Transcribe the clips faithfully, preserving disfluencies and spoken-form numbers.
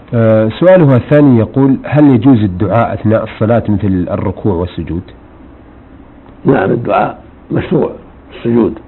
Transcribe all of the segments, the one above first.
أه سؤاله الثاني يقول: هل يجوز الدعاء أثناء الصلاة مثل الركوع والسجود؟ نعم، الدعاء مشروع في السجود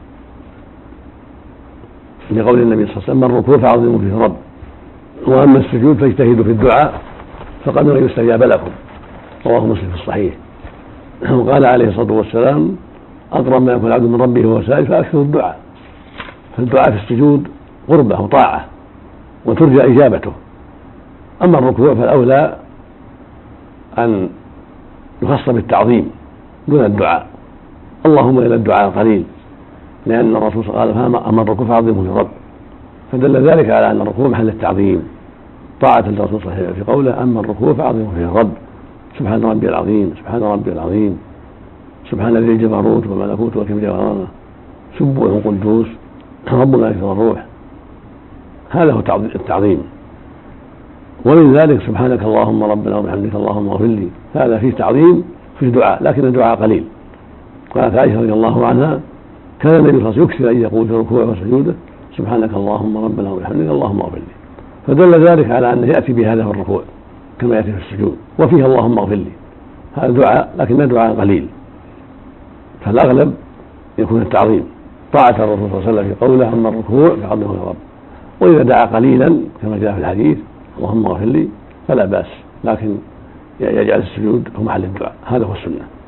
لقول النبي صلى الله عليه وسلم: الركوع فعظموا فيه الرب، واما السجود فاجتهدوا في الدعاء فقد ان يستجاب لكم. رواه مسلم في الصحيح. وقال عليه الصلاه والسلام: اقرب ما يكون العبد من ربه وهو ساجد فاكثر الدعاء. فالدعاء في السجود قربه وطاعه وترجى اجابته. اما الركوع فالاولى ان يخص بالتعظيم دون الدعاء، اللهم الى الدعاء قليل، لان الرسول صلى الله عليه وسلم قال: اما الركوع فعظمه في الرب. فدل ذلك على ان الركوع محل التعظيم طاعه للرسول صلى الله عليه وسلم في قوله: اما الركوع فعظمه فيه الرب، سبحان ربي العظيم، سبحان ربي العظيم، سبحان ذي الجبروت والملكوت والكبرياء والعظمه، سبوح قدوس ربنا يكفر الروح. هذا هو التعظيم. ومن ذلك سبحانك اللهم ربنا وبحمدك اللهم اغفر لي، هذا فيه تعظيم في الدعاء، لكن الدعاء قليل. قالت عائشه رضي الله عنها: كان النبي صلى الله عليه وسلم يكثر ان يقول في ركوعه وسجوده: سبحانك اللهم ربنا وبحمدك اللهم اغفر لي. فدل ذلك على انه ياتي بهذا في الركوع كما ياتي في السجود، وفيه اللهم اغفر لي. هذا دعاء لكن دعاء قليل، فالاغلب يكون التعظيم طاعه الرسول صلى الله عليه وسلم في قوله: اما الركوع فعظمه الرب. واذا دعا قليلا كما جاء في الحديث اللهم اغفر لي فلا باس، لكن يجعل السجود هو محل الدعاء. هذا هو السنه.